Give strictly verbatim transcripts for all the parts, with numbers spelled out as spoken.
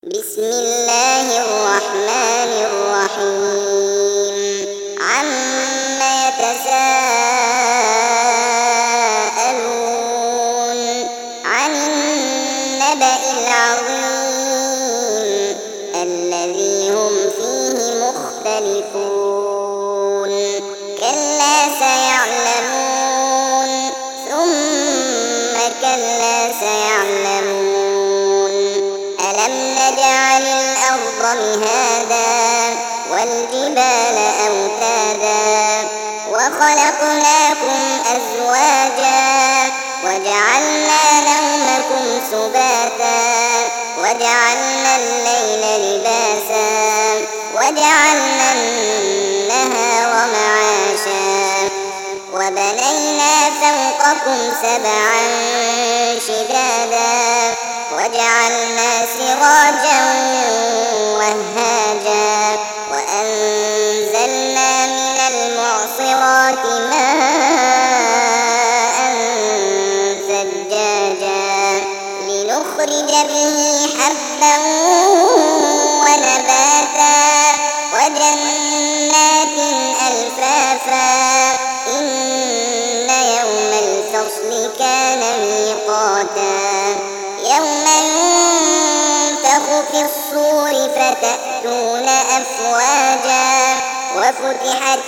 بسم الله الرحمن الرحيم عم يتساءلون عن النبأ العظيم الذي هم فيه مختلفون كلا سيعلمون ثم كلا سيعلمون ألم نجعل الأرض مهادا والجبال أوتادا وخلقناكم أزواجا وجعلنا نومكم سباتا وجعلنا الليل لباسا وجعلنا النهار معاشا وبنينا فوقكم سبعا شدادا وجعلنا سراجا وهاجا وأنزلنا من المعصرات ماء ثجاجا لنخرج به حبا ونباتا وجنات ألفافا إن يوم الفصل كان ميقاتا يوم ينفخ في الصور فتأتون أفواجا وفتحت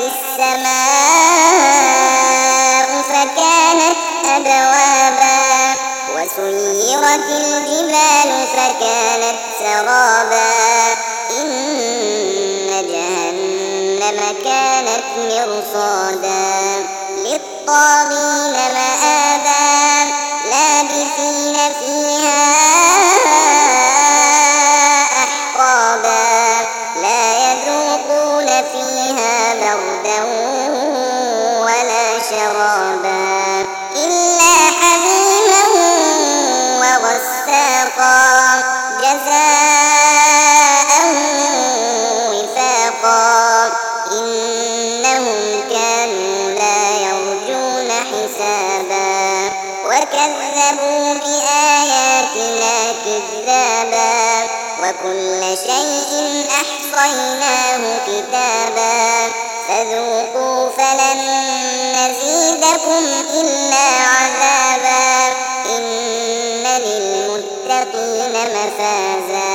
السماء فكانت أبوابا وسيرت الجبال فكانت سرابا إن جهنم كانت مرصادا للطاغين مآبا لابثين فيها أحقابا لا يذوقون فيها بردا ولا شرابا إلا حميما وغساقا جزاء وفاقا إنهم كانوا لا يرجون حسابا وكذبوا بآياتنا كذابا وكل شيء أحصيناه كتابا فذوقوا فلن نزيدكم إلا عذابا إن للمتقين مفازا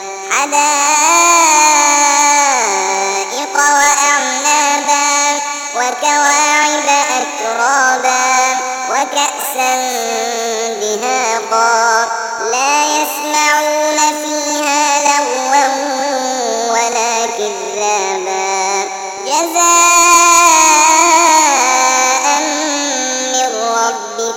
حدائق وأعنابا وكواعب أترابا وكأسا دهاقا لا يسمعون فيها لغوا ولا كذابا جزاء من ربك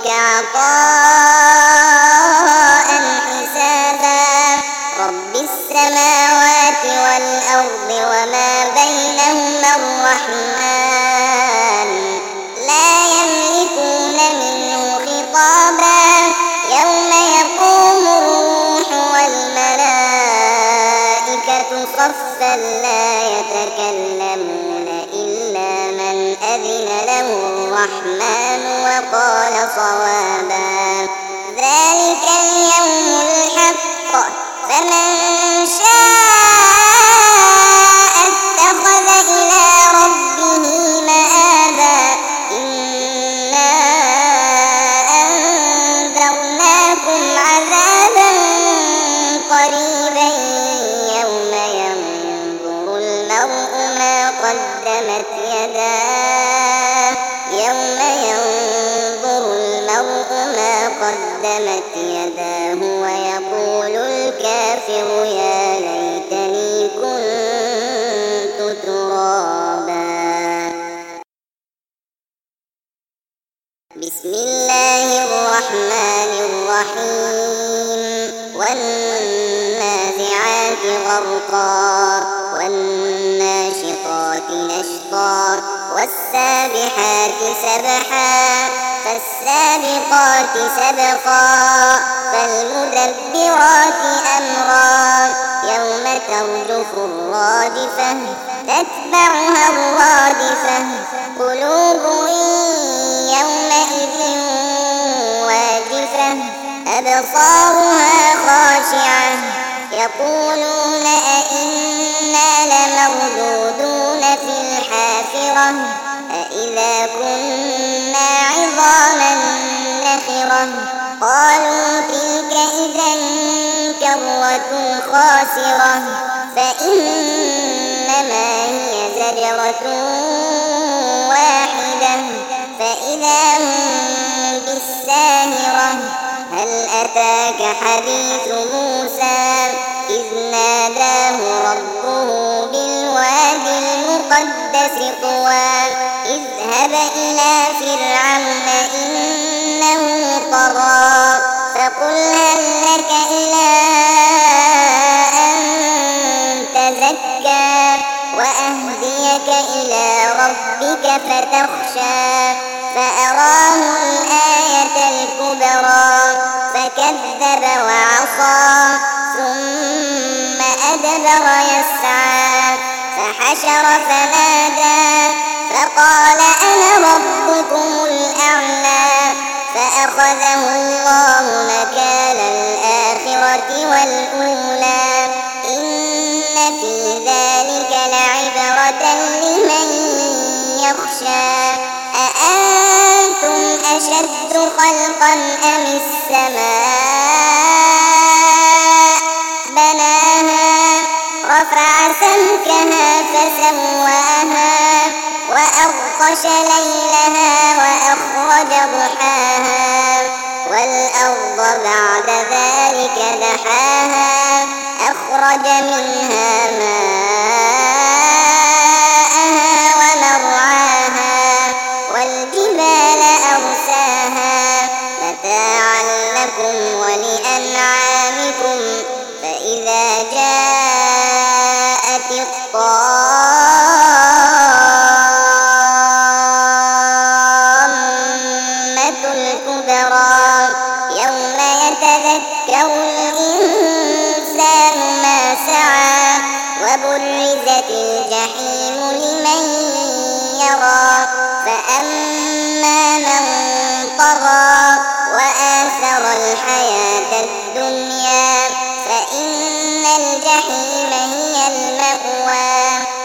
عطاء حسابا رب السماوات والأرض وما بينهما الرحمن لا يملكون منه خطابا يوم يقوم الروح والملائكة صفا لا يتكلمون إلا من أذن له الرحمن وقال صوابا ذلك اليوم الحق فمن شاء اتخذ إلى ربه مآبا إنا أنذرناكم عذابا قريبا يوم ينظر المرء ما قدمت يداه يوم ينظر المرء ما قدمت يداه ويقول الكافر يا ليتني كنت ترابا بسم الله الرحمن الرحيم والنازعات غرقا والناشطات نشطا والسابحات سبحا فالسابقات سبقا فالمدبرات أمرا يوم ترجف الراجفة تتبعها الرادفة قلوب يومئذ واجفة أبصارها خاشعة يقولون أئنا لمردودون في الحافرة أئذا كنا عظاما نخرة قالوا تلك إذا كرة خاسرة فإنما هي زجرة واحدة فإذا هم بالساهرة هل أتاك حديث موسى إذ ناداه ربه بالواد المقدس طوى اذهب إلى فرعون إنه طغى فقل هل لك إلى أن تزكى وأهديك إلى ربك فتخشى فأراه الآية الكبرى فكذب وعصى ثم أدبر يسعى فحشر فنادى فقال أنا ربكم الأعلى فأخذه الله نكال الآخرة والأولى إن في ذلك لعبرة لمن يخشى أأنتم أشد خلقا أم السماء بناها رفع سمكها فسواها وأغطش ليلها وأخرج ضحاها والأرض بعد ذلك دحاها أخرج منها ماءها ومرعاها والجبال أرساها متاعا لكم ولأنعامكم فإذا جاءت الطامة الكبرى يوم يتذكر الإنسان ما سعى وبرزت الجحيم لمن يرى فأما من طغى وآثر الحياة الدنيا فإن الجحيم هي المأوى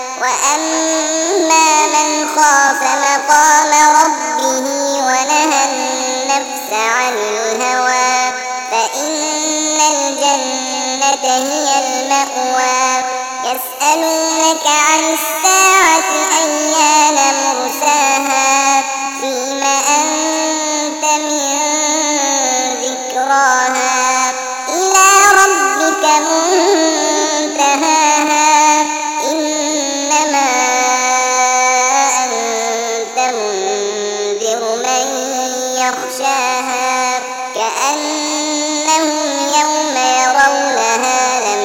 وأما من خاف مقام ربه ونهى النفس عن الهوى فإن الجنة هي المأوى يسألونك عن الساعة أيان مرساها فيم أنت من ذكراها إلى ربك منتهاها إنما أنت منذر من يخشاها كأنهم يوم يرونها لم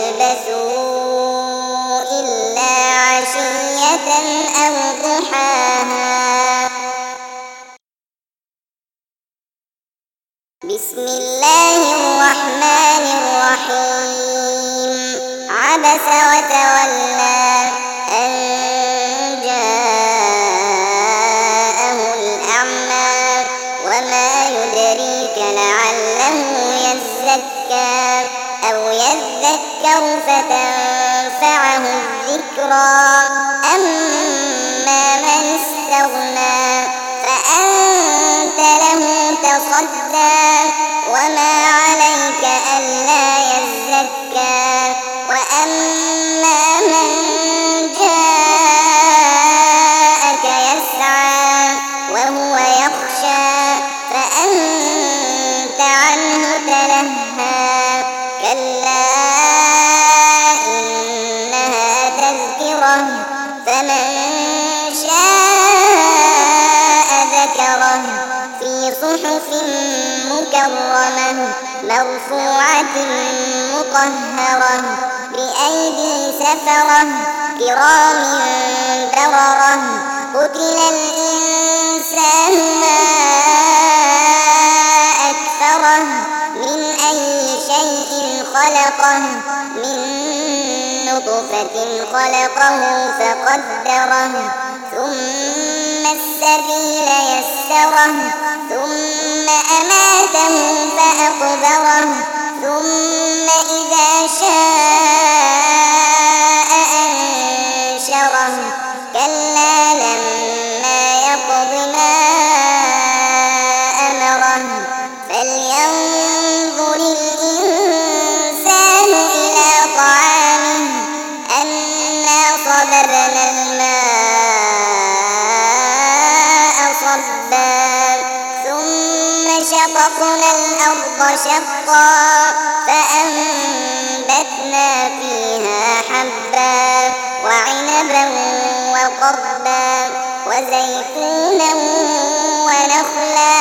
يلبثوا إلا عشية أو ضحاها بسم الله الرحمن الرحيم عبس وتولى أن جاءه الأعمى وما يدريك لعله يزكى أو يذكر فتنفعه الذكرى أما من استغنى فأنت له تصدى وما عليك ألا يزكى وأما من جاءك يسعى وهو يخشى فأنت عنه تلهى كلا إنها تذكرة فمن شاء ذكره في صحف مكرمة مرفوعة مطهرة بأيدي سفرة كرام بررة قتل الإنسان ما أكفره من أي شيء خلقه من نطفة خلقه فقدره ثم السبيل يسره ثم أماته فأقبره ثم إذا شاء شقا فأنبتنا فيها حبا وعنبا وقضبا وزيتونا ونخلا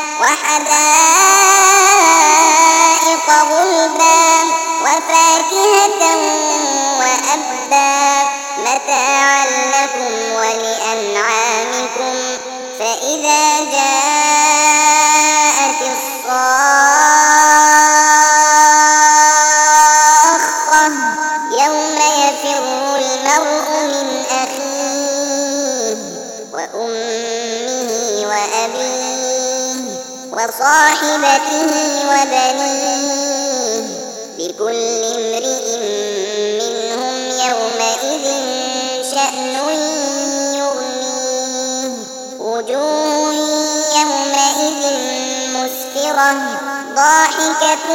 وحدائق غلبا وفاكهة وأبا متاعا لكم ولأنعامكم فإذا جاءت الصاخة يوم يفر المرء من أخيه وأمه وأبيه وصاحبته وبنيه لكل امرئ منهم يومئذ شأن يغنيه وجوه يومئذ مسفرة ضاحكة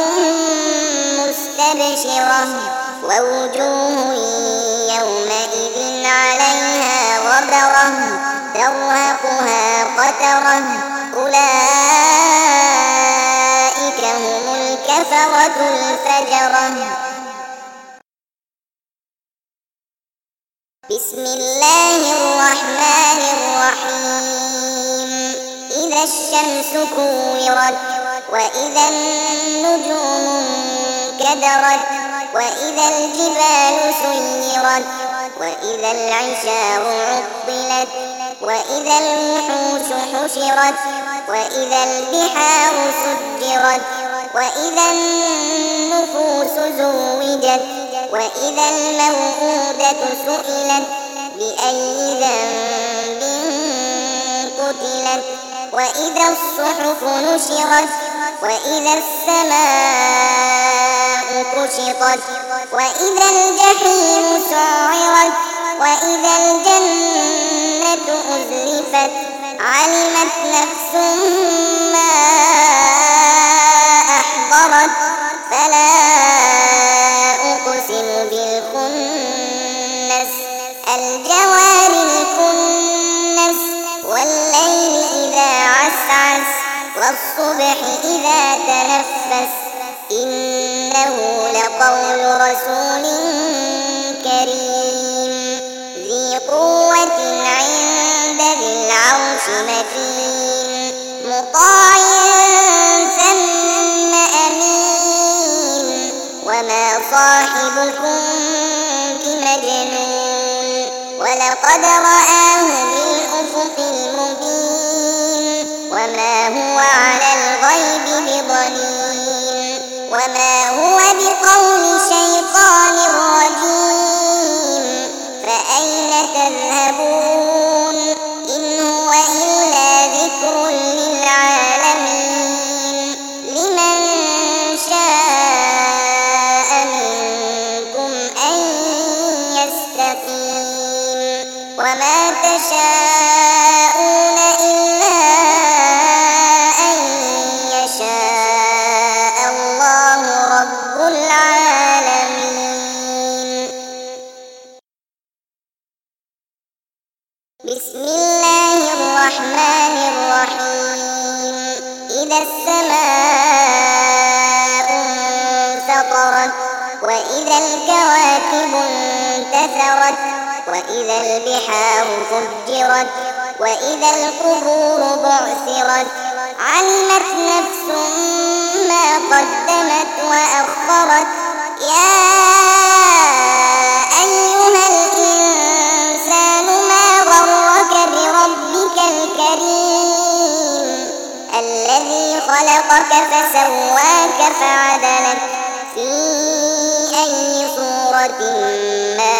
مستبشرة ووجوه يومئذ عليها غبرة ترهقها قترة أولئك هم الكفرة الفجرة. بسم الله الرحمن الرحيم إذا الشمس كورت وإذا النجوم انكدرت وإذا الجبال سيرت وإذا العشار عطلت وإذا الوحوش حشرت وإذا البحار سجرت وإذا النفوس زوجت وإذا الموءودة سئلت بأي ذنب قتلت وإذا الصحف نشرت وإذا السماء كشطت وإذا الجحيم سعرت وإذا الجنة أزلفت علمت نفس ما أحضرت فلا أقسم بالخنس الجوار الكنس والليل إذا عسعس والصبح إذا تنفس إنه لقول رسول كريم ذي قوة عند ذي العرش مكين مطاع ثم أمين وما صاحبكم بمجنون ولقد رآه بالأفق المبين وما هو على الغيب بضنين وما هو بقول شيطان رجيم فأين تذهبون إن هو إلا ذكر للعالمين لمن شاء منكم أن يستقيم وما تشاءون إلا أن يشاء الله رب العالمين. بسم الله الرحمن الرحيم إذا السماء انفطرت وإذا الكواكب انتثرت وإذا البحار فجرت وإذا القبور بعثرت علمت نفس ما قدمت وأخرت يا أيها الإنسان ما غرك بربك الكريم الذي خلقك فسواك فعدلك في أي صورة ما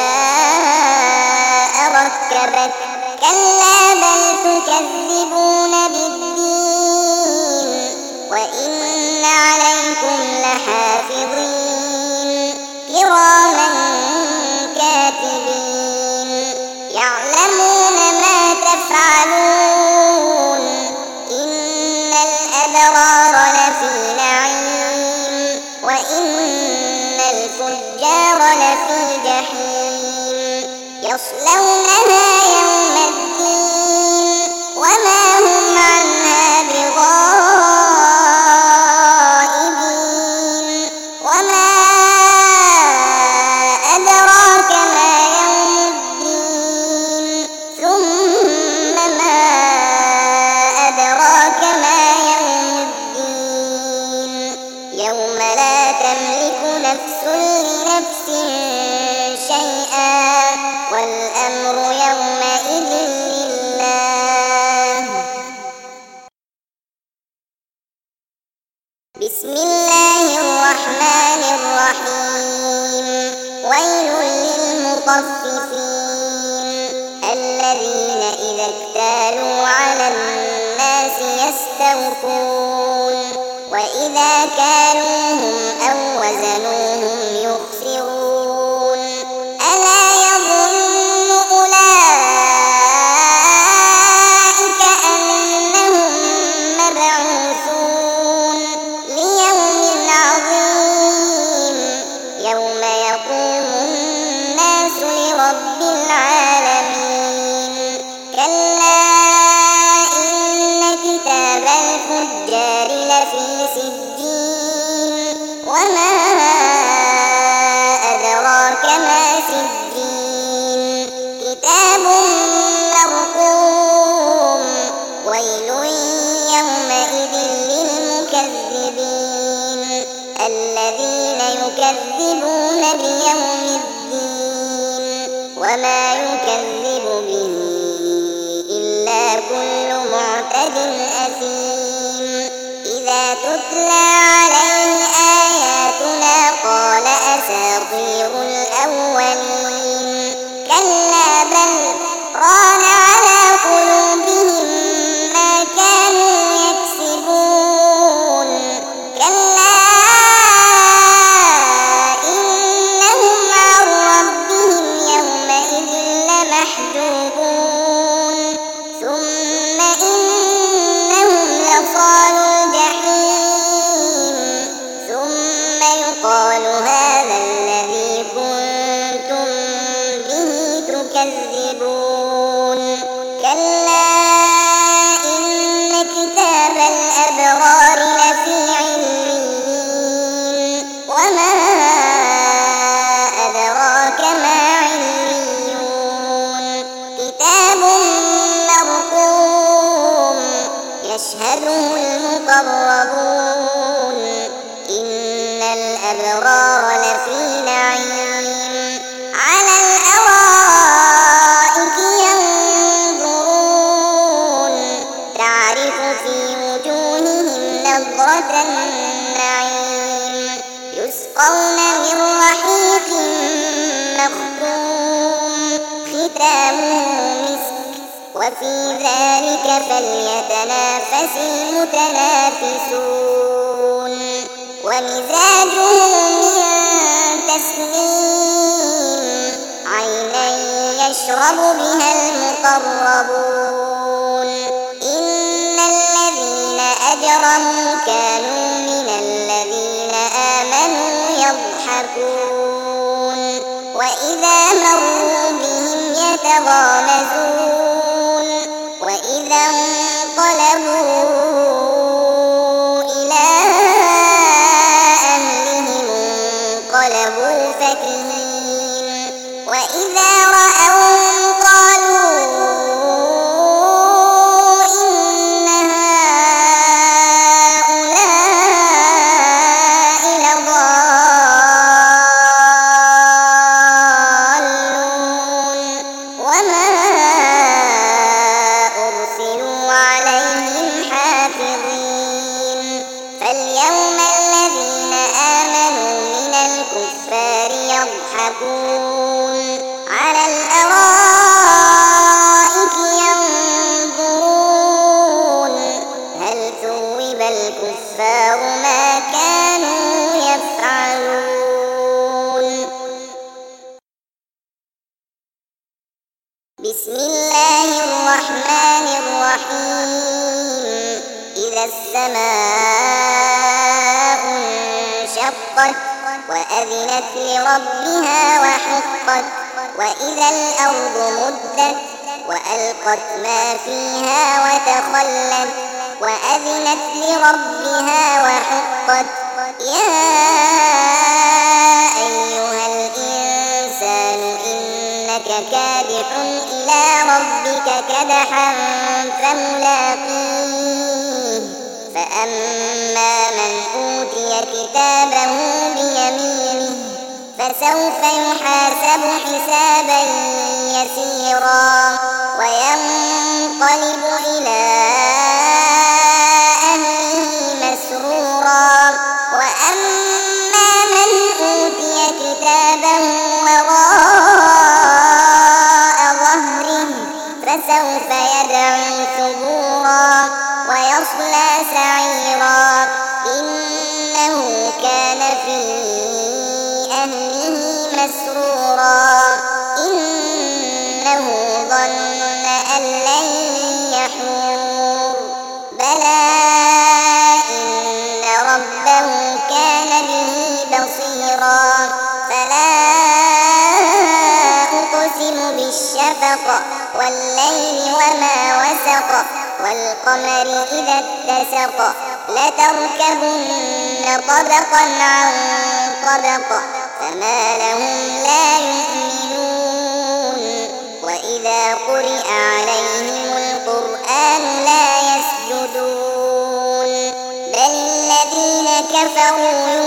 شاء ركبك كلا بل تكذبون بالدين وإن عليكم لحافظين كراما كاتبين يعلمون ما تفعلون إن الأبرار لفي نعيم وإن الفجار لفي جحيم يصلونها يوم الدين وما هم عنها بغائبين نفس شيئا والأمر يومئذ لله. بسم الله الرحمن الرحيم. ويل للمطففين الذين إذا اكتالوا على الناس يستوفون وإذا كالوهم أو وزنوهم يخسرون. ألا يظن أولئك أنهم مبعوثون ليوم عظيم يوم يقوم الناس لرب العالمين. كلا إن كتاب الفجار لفي سجين وما أدراك ما سجين كتاب مرقوم. ويل يومئذ للمكذبين الذين يكذبون بيوم الدين وما يكذب به إلا كل معتد أثيم. إذا تتلى عليه آياتنا قال أساطير الأولين. كلا بل ران على قلوبهم ما كانوا يكسبون. كلا إنهم عن ربهم يومئذ لمحجوبون. ثم إنهم لصالوا الجحيم. ثم يقال هذا الذي كنتم به تكذبون. كلا إن كتاب الأبرار لفي عليين وما أدراك ما عليون. كتاب مرقوم يشهده المقربون. إن الأبرار لفي نعيم على الأرائك ينظرون تعرف في وجوههم نضرة النعيم. يسقون من رحيق مختوم ختامه مسك وفي ذلك فليتنافس المتنافسون. ومزاجه من تسنيم عينا يشرب بها المقربون. إن الذين أجرموا كانوا من الذين آمنوا يضحكون وإذا مروا بهم يتغامزون. وإذا انقلبوا إلى أهلهم انقلبوا فكهين. وإذا رأوهم قالوا إن هؤلاء لضالون وما أرسلوا عليهم حافظين. فاليوم الذين آمنوا من الكفار يضحكون على الأرائك ينظرون هل ثوب الكفار ما كانوا يفعلون. بسم الله الرحمن الرحيم. إذا السماء انشقت وأذنت لربها وحقت. وإذا الأرض مدت وألقت ما فيها وتخلت وأذنت لربها وحقت. يا أيها الإنسان إنك كادح إلى ربك كدحا فملاقيه. فأما من أوتي كتابه بيمينه فسوف يحاسب حسابا يسيرا وينقلب إلى أهله مسرورا وأما من أوتي كتابه وراء ظهره فسوف يدعو ثبورا ويصلى سعيرا إنه كان في أهله مسرورا إنه ظن أن لن يحور بلى إن ربه كان به بصيرا فلا أقسم بالشفق والليل وما وسق والقمر إذا اتسق لتركبن طبقا عن طبق فما لهم لا يؤمنون وإذا قرئ عليهم القرآن لا يسجدون بل الذين كفروا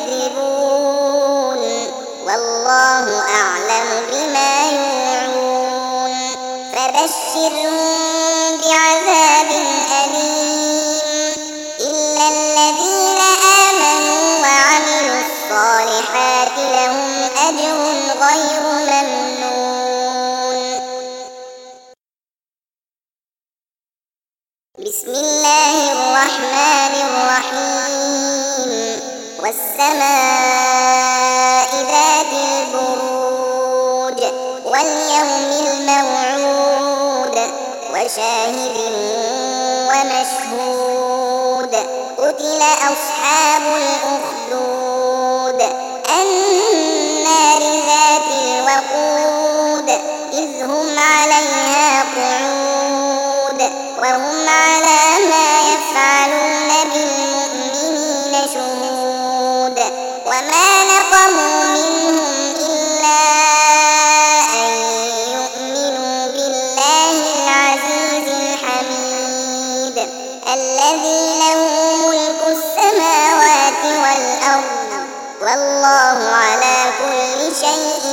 يكذبون والله أعلم بما يوعون فبشرهم بعذاب أليم إلا الذين آمنوا وعملوا الصالحات لهم أجر غير ممنون. بسم الله الرحمن الرحيم والسماء ذات البروج واليوم الموعود وشاهد ومشهود قتل أصحاب الأخدود النار ذات الوقود إذ هم عليها قعود وهم على ما يفعلون بالمؤمنين شهود وما نقموا منهم إلا أن يؤمنوا بالله العزيز الحميد الذي له ملك السماوات والأرض والله على كل شيء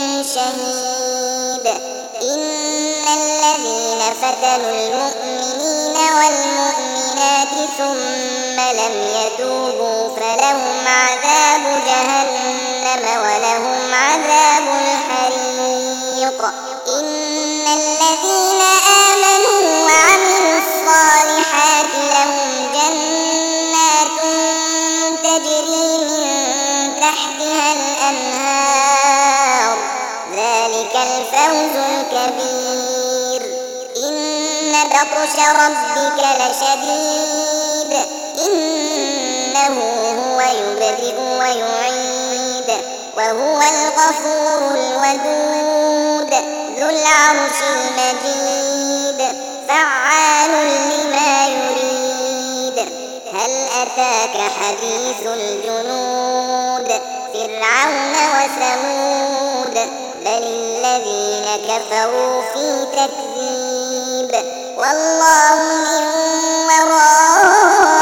شهيد إن الذين فتنوا المؤمنين والمؤمنات ثم لم يتوبوا فلهم عذاب جهنم ولهم عذاب الحريق إن الذين آمنوا وعملوا الصالحات لهم جنات تجري من تحتها الأنهار ذلك الفوز الكبير إن بطش ربك لشديد إنه هو يبدئ ويعيد وهو الغفور الودود ذو العرش المجيد فعال لما يريد هل أتاك حديث الجنود فرعون وثمود بل الذين كفروا في تكذيب والله من ورائهم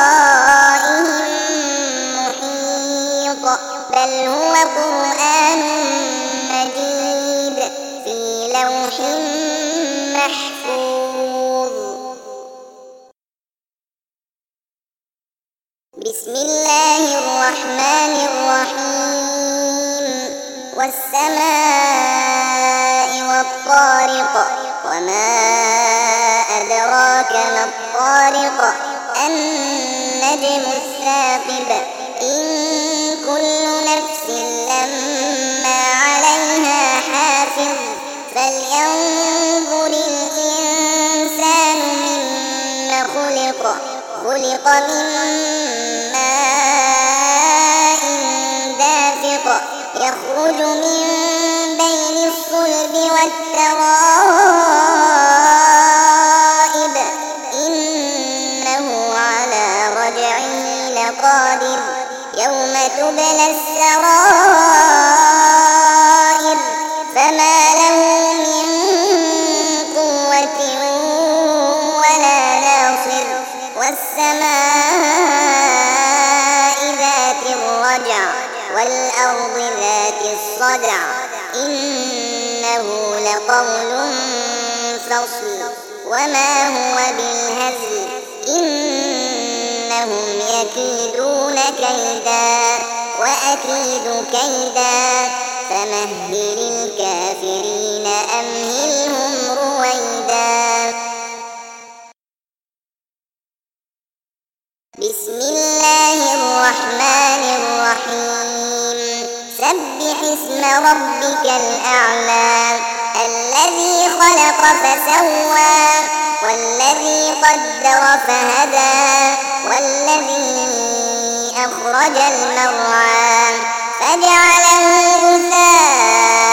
محيط بل هو قرآن مجيد في لوح محفوظ. بسم الله الرحمن الرحيم والسماء والطارق وما أدراك ما الطارق النجم الثاقب إن كل نفس لما عليها حافظ فلينظر الإنسان مما خلق خلق من ماء دافق يخرج من بين الصلب والترائب إنه على رجعه لقادر يوم تبلى السرائر فما له من قوة ولا ناصر والسماء ذات الرجع والأرض ذات الصدع إنه لقول فصل وما هو بالهزل إنهم يكيدون كيدا وأكيد كيدا فمهل الكافرين أمهلهم رويدا. بسم الله الرحمن الرحيم سبح اسم ربك الأعلى الذي خلق فسوى والذي قدر فهدى والذي أخرج المرعى فجعله غثاء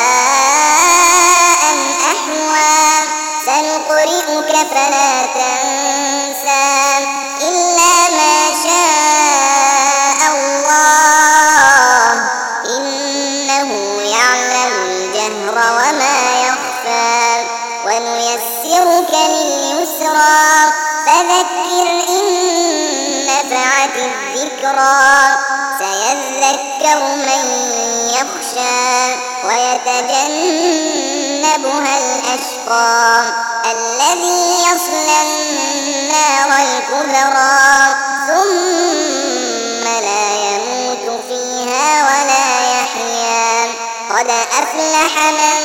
أحوى سنقرئك فلا تنسى إلا ما شاء الله إنه يعلم الجهر وما يخفى ونيسرك لليسرى فذكر إن نفعت الذكرى سيذكر من يخشى ويتجنبها الأشقى الذي يصلى النار الكبرى ثم لا يموت فيها ولا يحيا قد أفلح من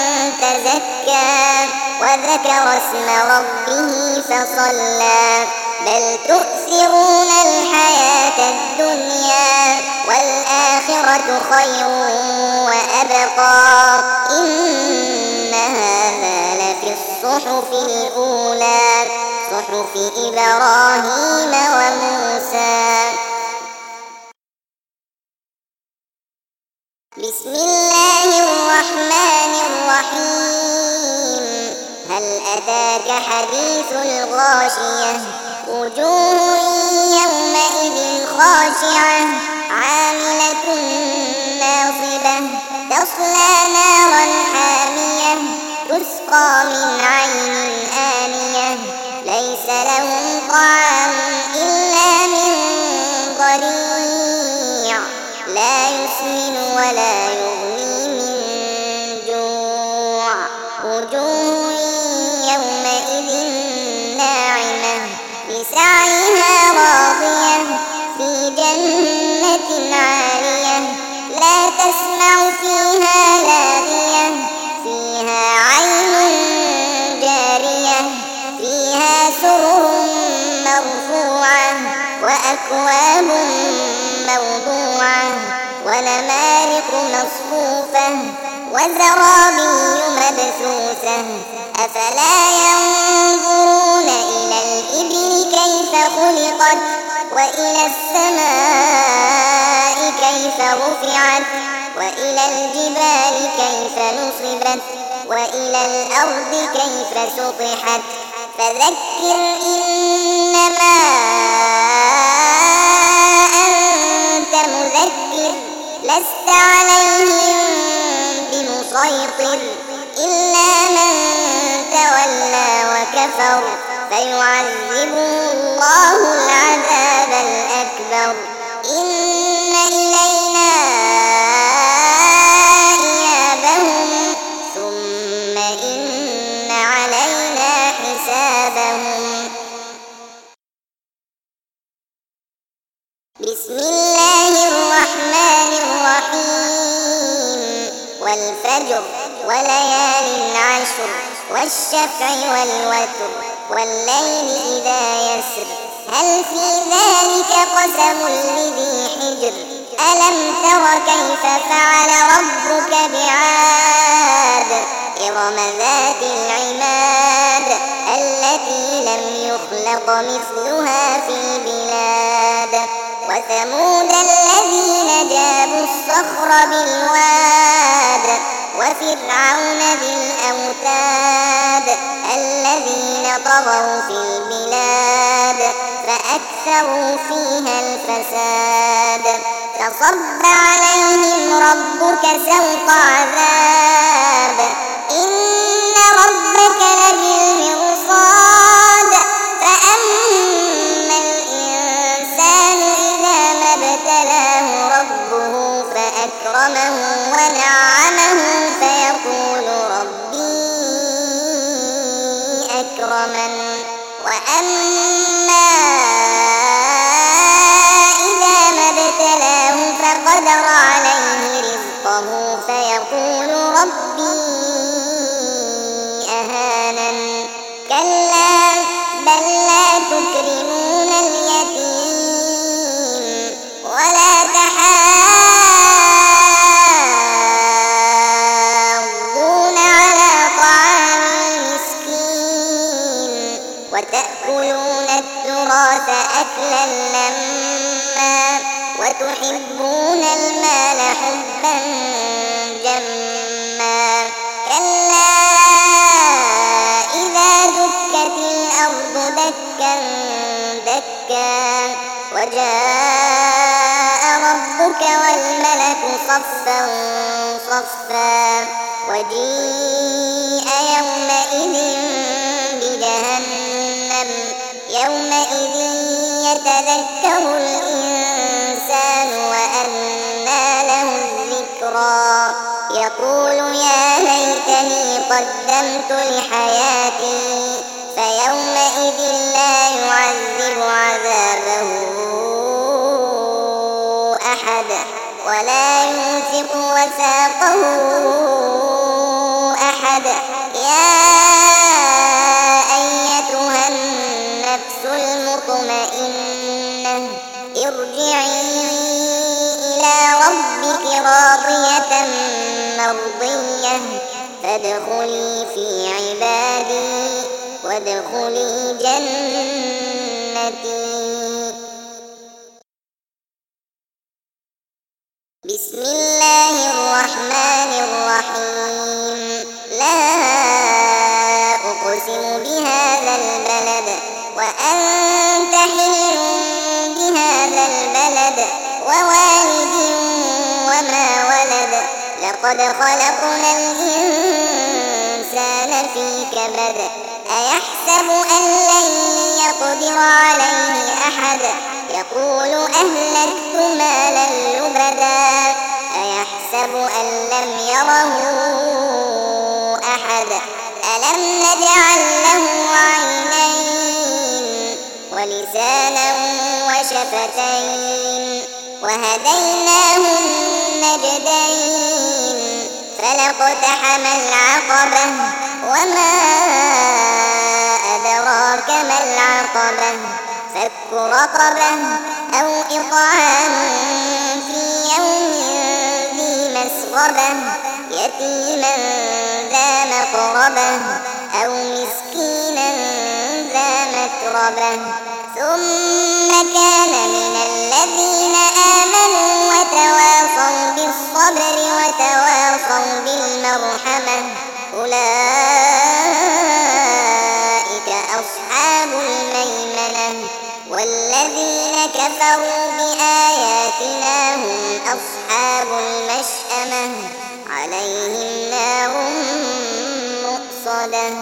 تزكى وذكر اسم ربه فصلى بل تؤثرون الحياة الدنيا والآخرة خير وأبقى إن هذا لفي الصحف الأولى صحف إبراهيم وموسى. بسم الله الرحمن الرحيم هل أتاك حديث الغاشية وجوه يومئذ خاشعة عاملة ناصبة تصلى نارا حامية تسقى من عين آنية ليس لهم طعام إلا من ضريع لا يسمن ولا يغني من جوع وجوه يومئذ ناعمة لسعيها راضية في جنة عالية لا تسمع فيها لاغية فيها عين جارية فيها سرر مرفوعة وأكواب موضوعة ونمارق مصفوفة وزرابي مبثوثة أفلا ينظرون إلى الإبل كيف خلقت وإلى السماء كيف رفعت وإلى الجبال كيف نصبت وإلى الأرض كيف سطحت فذكر إنما أنت مذكر لست عليهم بمسيطر إلا من تولى وكفر فيعذبه الله العذاب الأكبر إن إلينا إيابهم ثم إن علينا حسابهم. بسم الله الرحمن الرحيم والفجر وليال عشر والشفع والوتر والليل إذا يسر هل في ذلك قسم لذي حجر ألم تر كيف فعل ربك بعاد إرم ذات العماد التي لم يخلق مثلها في البلاد وثمود الذين جابوا الصخر بالواد وفرعون ذي الأوتاد الذين طغوا في البلاد فأكثروا فيها الفساد فصب عليهم ربك سوط عذاب إن ربك لبالمرصاد فأما الإنسان إذا ما ابتلاه ربه فأكرمه ونعمه فيقول ربي أكرمن وأما إذا ما ابتلاه فقدر عليه رزقه فيقول ربي أهانن كلا بل لا تكرمون اليتيم ولا تحاضون على طعام المسكين وتأكلون التراث أكلا لما وتحبون المال حبا جما كلا إذا دكت الأرض دكا دكا وجاء ربك والملك صفا صفا وجيء يومئذ بجهنم يومئذ يتذكر الإنسان وأنى له الذكرى يقول يا ليتني قدمت لحياتي فيومئذ لا يعذب عذابه أحد ولا يوثق وثاقه أحد يا أيتها النفس المطمئنة ارجعي إلى ربك راضية مرضية فادخلي في عبادي وادخلي جنتي. بسم الله الرحمن الرحيم لا أقسم بهذا البلد وأنت حل بهذا البلد ووالد وما ولد لقد خلقنا الإنسان في كبد أيحسب أن لن يقدر عليه أحد يقول أهلكت مالا لبدا أيحسب أن لم يره أحد ألم نجعل له عينين ولسانا وشفتين وهديناه النجدين فلاقتحم العقبة وما أدراك ما العقبة فك رقبة أو إطعام في يوم ذي مسغبة يتيما ذا مقربة أو مسكينا ذا متربة ثم كان من الذين آمنوا وتواصوا بالصبر وتواصوا بالمرحمة أولئك أصحاب الميمنة والذين كفروا بآياتنا هم أصحاب المشأمة عليهم نار مؤصدة.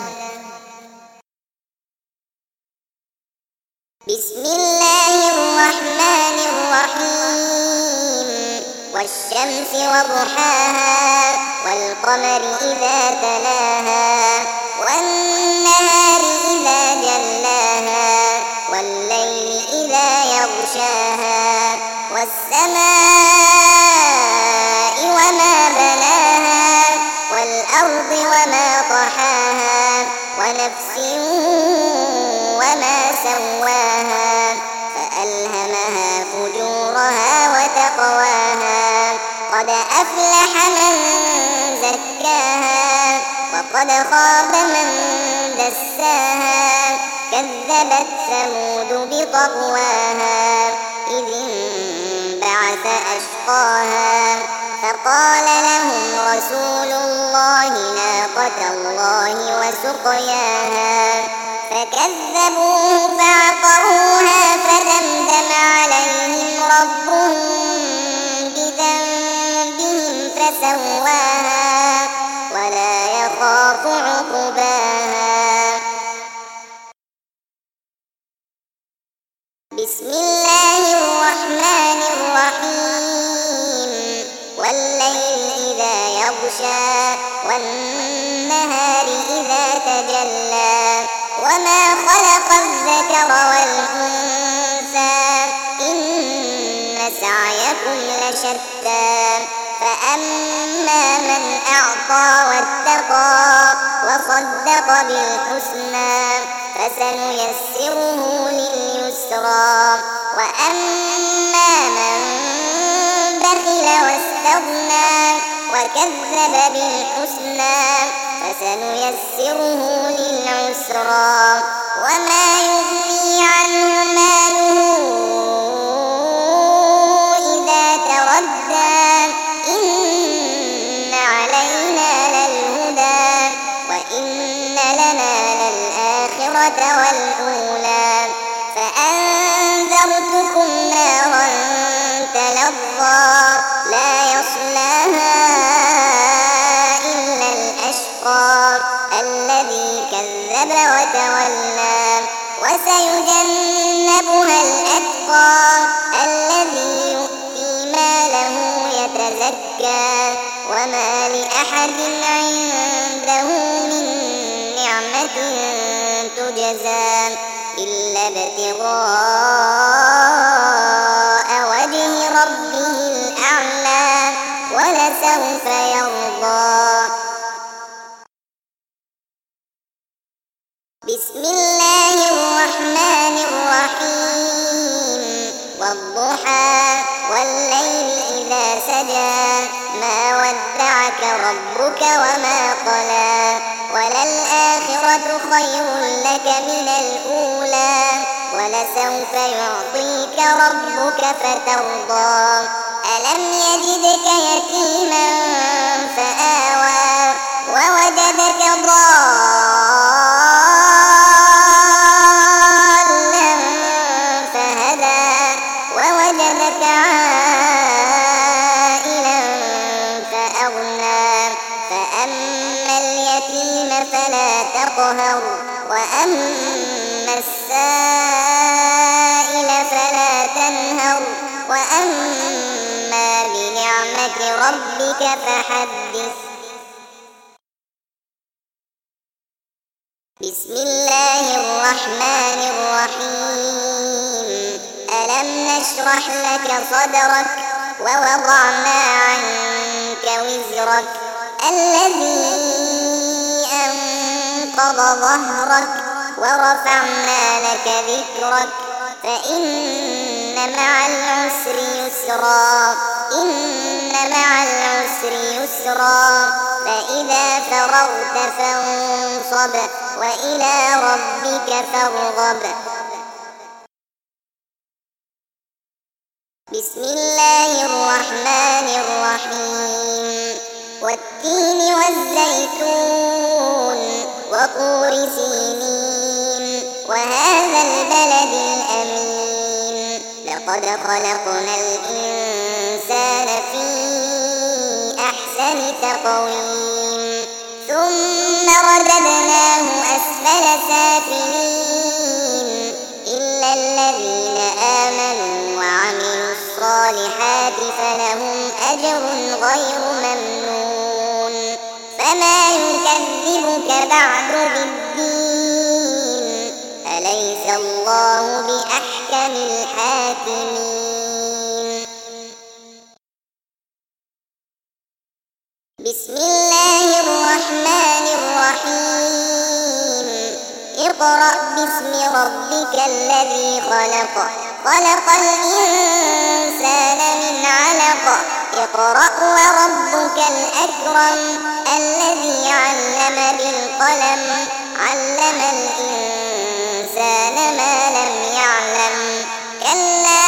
بسم الله الرحمن الرحيم والشمس وضحاها والقمر إذا تلاها والنهار إذا جلاها والليل إذا يغشاها والسماء وما بناها والأرض وما طحاها ونفس وما سواها فألهمها فجورها وتقواها قد أفلح من زكاها وقد خاب من دساها كذبت ثمود بطغواها إذ انبعث أشقاها فقال لهم رسول الله ناقة الله وسقياها فكذبوه فعقروها فدمدم عليهم ربهم بذنبهم فسواها ولا يخاف عقباها. بسم الله الرحمن الرحيم والليل إذا يغشى والنهار إذا تجلى وما خلق الذكر والأنثى إن سعيكم لشتى فأما من أعطى واتقى وصدق بالحسنى فسنيسره لليسرى وأما من بخل واستغنى وكذب بالحسنى فسنيسره للعسرى وما يغني عنه ماله إذا تردى إن علينا للهدى وإن لنا للآخرة والأولى فأنذرتكم نارا تلظى لا يصلاها إلا الأشقى الذي كذب وتولى وسيجنبها الأتقى الذي يؤتي ماله يتزكى وما لأحد عنده من نعمة تجزى إلا ابتغاء وجه ربه الأعلى ولسوف يرضى. بسم الله الرحمن الرحيم والضحى والليل إذا سجى ما ودعك ربك وما قلى وللآخرة خير لك من الأولى ولسوف يعطيك ربك فترضى ألم يجدك يتيما فآوى ووجدك ضالا فهدى ووجدك عائلا فأغنى فأما اليتيم فلا تقهر وأما السائل فلا تنهر وأما بنعمة ربك فحدث. بسم الله الرحمن الرحيم ألم نشرح لك صدرك ووضعنا عنك وزرك الذي أنقض ظهرك ورفعنا لك ذكرك فإن مع العسر يسرا إن مع العسر يسرا فإذا فرغت فانصب وإلى ربك فارغب. بسم الله الرحمن الرحيم والتين والزيتون وطور سينين وهذا البلد الأمين لقد خلقنا الإنسان في أحسن تقويم ثم رددناه أسفل سافلين إلا الذين آمنوا وعملوا الصالحات فلهم أجر غير ممنون فما يكذبك بعد بالدين أليس الله بأحكم الحاكمين. بسم الله الرحمن الرحيم اقرأ باسم ربك الذي خلق خلق الإنسان من علق اقرأ وربك الأكرم الذي علم بالقلم علم الإنسان ما لم يعلم كلا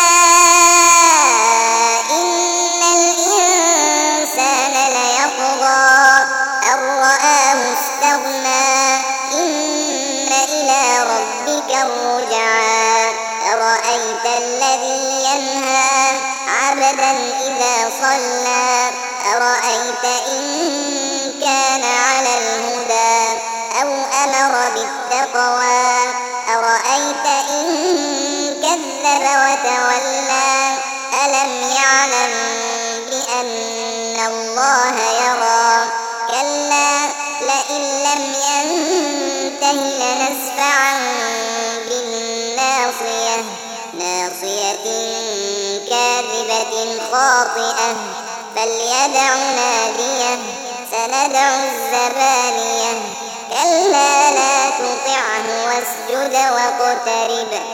إن الإنسان ليطغى أن رآه استغنى إن إلى ربك الرجعى أرأيت الذي ينهى عبدا إذا صلى أرأيت إن كان على الهدى أو أمر بالتقوى أرأيت إن كذب وتولى ألم يعلم بأن الله يرى لم ينته لنسفعا بالناصية ناصية كاذبة خاطئة فليدع ناديه سندع الزبانية كلا لا تطعه واسجد واقترب.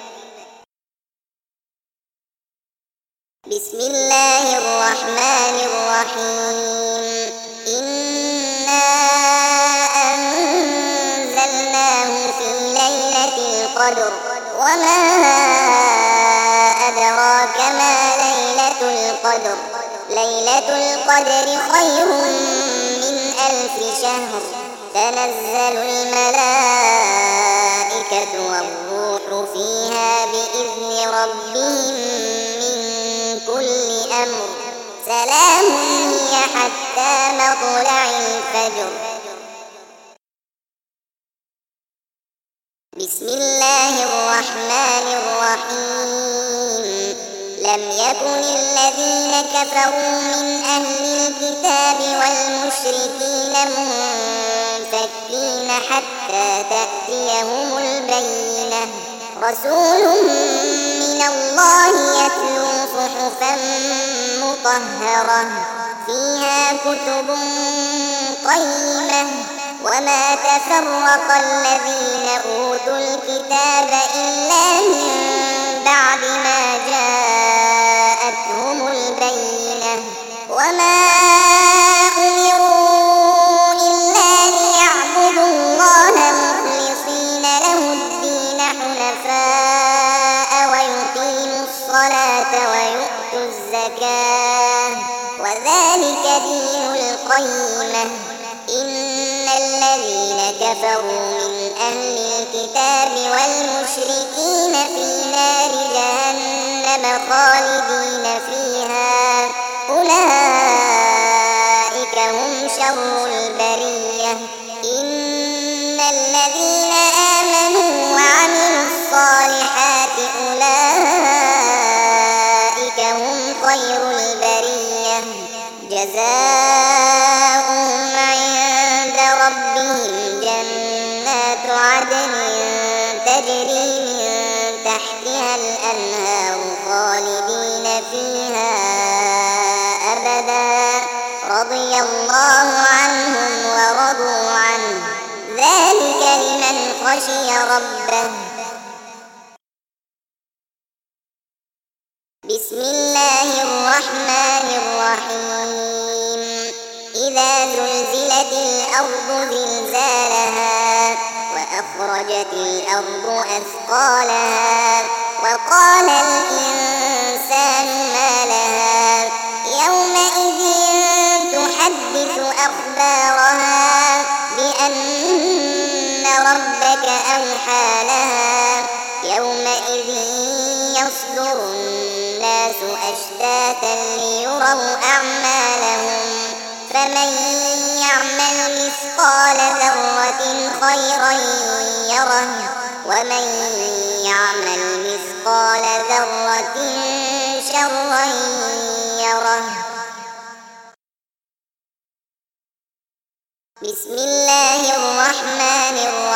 بسم الله الرحمن الرحيم إنا أنزلناه في ليلة القدر وما أدراك ما ليلة القدر ليلة القدر خير من ألف شهر تنزل الملائكة والروح فيها بإذن ربهم من كل أمر سلام هي حتى مطلع الفجر. بسم الله الرحمن الرحيم لم يكن الذين كفروا من أهل الكتاب والمشركين منفكين حتى تأتيهم البينة رسول من الله يتلو صحفا مطهرة فيها كتب قيمة وما تفرق الذين أوتوا الكتاب إلا من بعد ما جاءتهم البينة وما أمروا إلا ليعبدوا الله مخلصين له الدين حنفاء ويقيموا الصلاة ويؤتوا الزكاة وذلك دين القيمة. إن الذين كفروا من أهل الكتاب والمشركين في نار جهنم خالدين فيها أولئك هم شر البرية. إن الذين آمنوا وعملوا الصالحات أولئك هم خير البرية جزاؤهم عند ربهم جنات عدن تجري من تحتها الأنهار خالدين فيها أبدا رضي الله عنهم ورضوا عنه ذلك لمن خشي ربه. بسم الله الرحمن الرحيم إذا زلزلت الأرض زلزالها وأخرجت الأرض أثقالها وقال الإنسان ما لها يومئذ تحدث أخبارها بأن ربك أوحى لها يومئذ يصدر الناس أشتاتا ليروا أعمالهم فمن يعمل مثقال ذرة خيرا يره ومن يعمل مثقال ذرة شرا يره. بسم الله الرحمن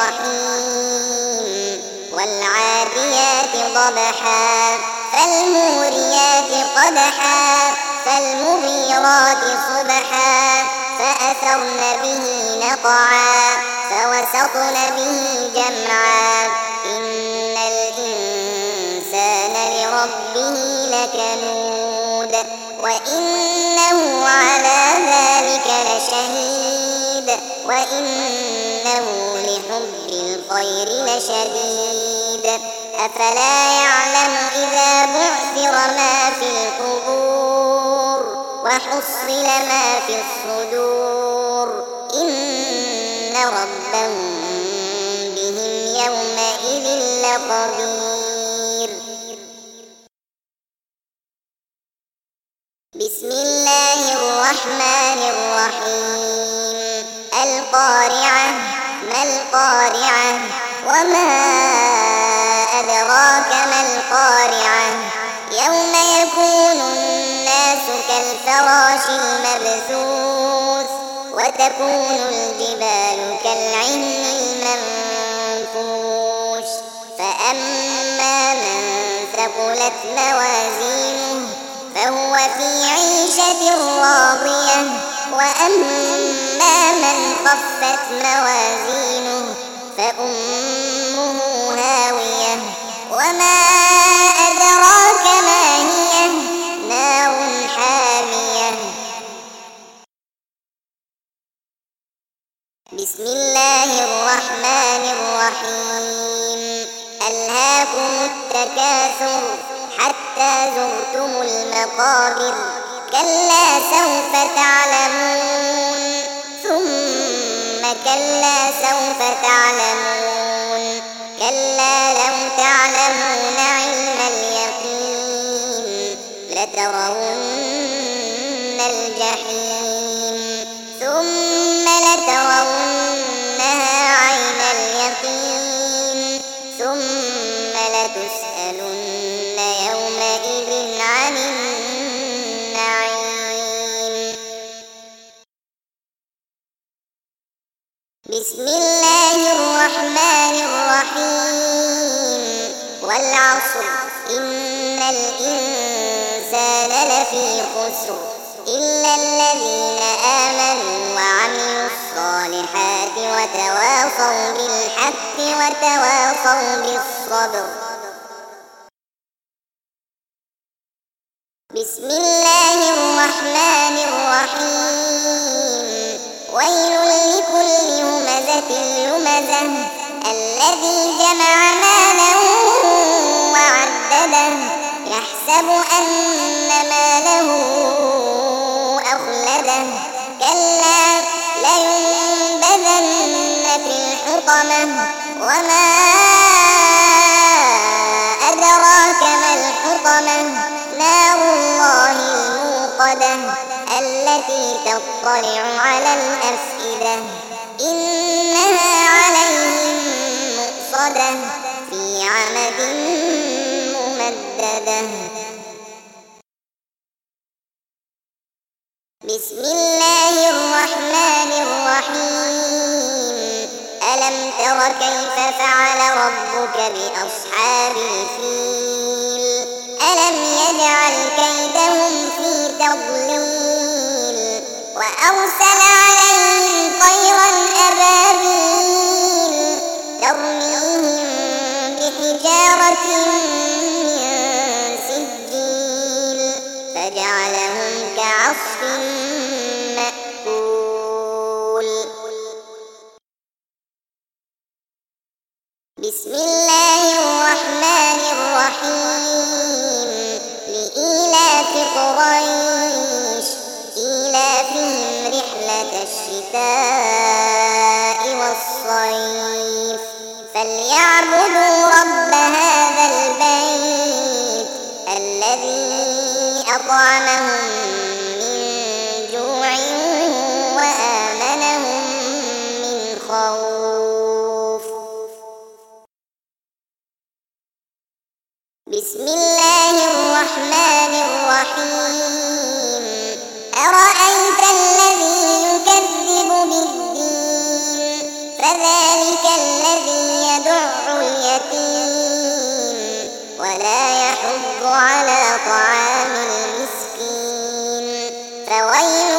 الرحيم والعاديات ضبحا فالموريات قدحا فالمغيرات صبحا فأثرن به نقعا فوسطن به جمعا إن الإنسان لربه لكنود وإنه على ذلك لشهيد وإنه لحب الخير لشديد أفلا يعلم إذا بعثر ما في القبور وحصل ما في الصدور إن ربهم بهم يومئذ لخبير. بسم الله الرحمن الرحيم القارعة ما القارعة وما أدراك ما القارعة يوم يكون الناس كالفراش المبثوث وتكون الجبال كالعهن المنفوش فأما من ثقلت موازينه فهو في عيشة راضية وأما من خفت موازينه فأمه هاوية وما أدراك ما هي نار حامية. بسم الله الرحمن الرحيم. ألهاكم التكاثر حتى زرتم المقابر كلا سوف تعلمون ثم كلا سوف تعلمون كلا لو تعلمون علم اليقين لترون الجحيم ثم لترونها عين اليقين ثم لتسألن يومئذ عن النعيم. بسم الله الرحمن الرحيم. والعصر إن الإنسان لفي خسر إلا الذين آمنوا وعملوا الصالحات وتواصوا بالحق وتواصوا بالصبر. بسم الله الرحمن الرحيم. ويل لكل همزة لمزة الذي جمع مالا وعدده يحسب أن ماله أخلده كلا لينبذن في الحطمة وما أدراك ما الحطمة نار الله الموقدة التي تطلع على الأفئدة إنها عليهم مؤصدة في عمد ممددة. بسم الله الرحمن الرحيم. ألم تر كيف فعل ربك بأصحاب الفيل ألم يجعل كيدهم في تضليل وأرسل عليهم طيرا أبابيل ترميهم بحجارة من سجيل فجعلهم كعصف مأكول. بسم الله الرحمن الرحيم. لإيلاف قريش إيلافهم رحلة الشتاء والصيف فليعبدوا رب هذا البيت الذي أطعمهم من جوع وآمنهم من خوف. بسم الله الرحمن الرحيم. أرأيت الذي يكذب بالدين فذلك الذي يدع اليتيم ولا يحض على طعام المسكين فويل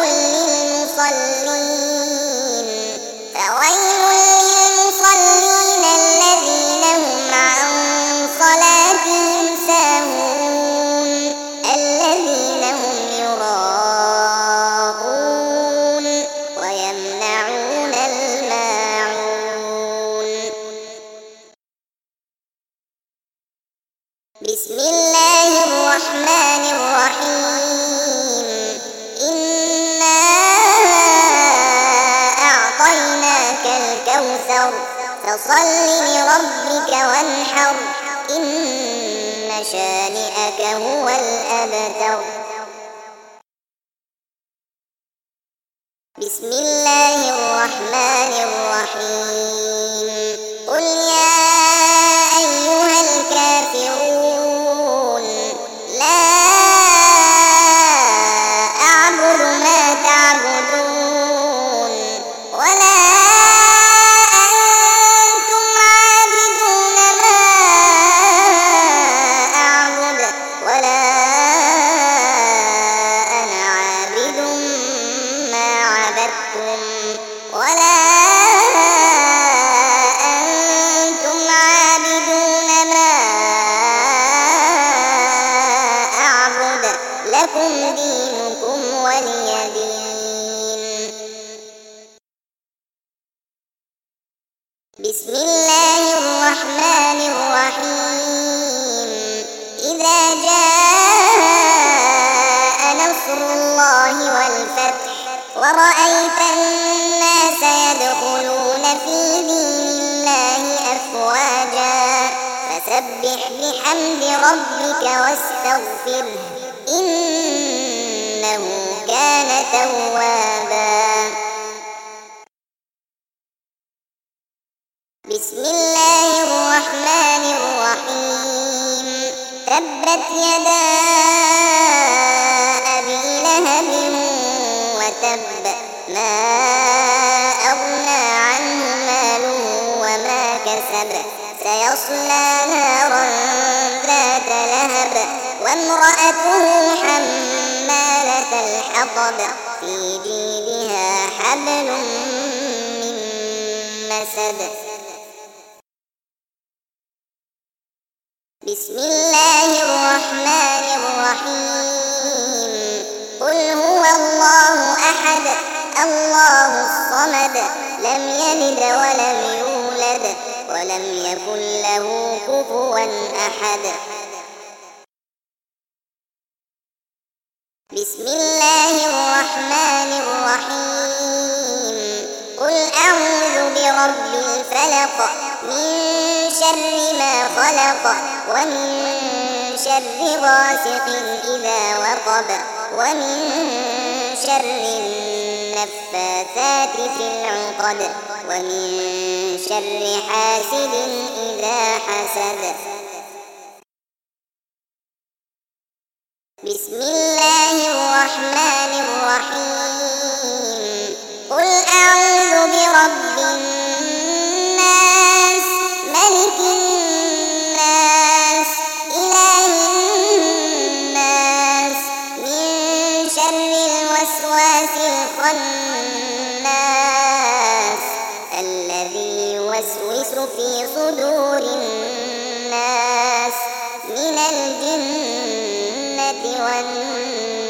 للمصلين فويل للمصلين الذين هم عن صلاتهم ساهون الذين هم يراءون ويمنعون الماعون. بسم الله الرحمن الرحيم. إنا أعطيناك الكوثر فصل لربك وانحر إن شانئك هو الأبتر. بسم الله الرحمن الرحيم. قل يا أيها الكافرون لا أعبد ما تعبدون أعبدكم ولا أنتم عابدون ما أعبد لكم دينكم ولي دين. بسم الله الرحمن الرحيم. إذا جاء نصر الله والفتح ورأيت الناس يدخلون في دين الله أفواجا فسبح بحمد ربك واستغفره إنه كان توابا. بسم الله الرحمن الرحيم. تبت يدا أبي لهب وتب ما أغنى عنه ماله وما كسب سيصلى نارا ذات لهب وامرأته حمالة الحطب في جيدها حبل من مسد. بسم الله الرحمن الرحيم. قل هو الله أحد الله الصمد لم يلد ولم يولد ولم يكن له كفوا أحد. بسم الله الرحمن الرحيم. قل أعوذ برب الفلق من شر ما خلق ومن شر غاسق إذا وقب ومن شر النفاثات في العقد ومن شر حاسد إذا حسد. بسم الله الرحمن الرحيم. قل أعوذ برب الناس ملك الناس إله الناس من شر الوسواس الخناس الذي يوسوس في صدور الناس من الجنة والناس.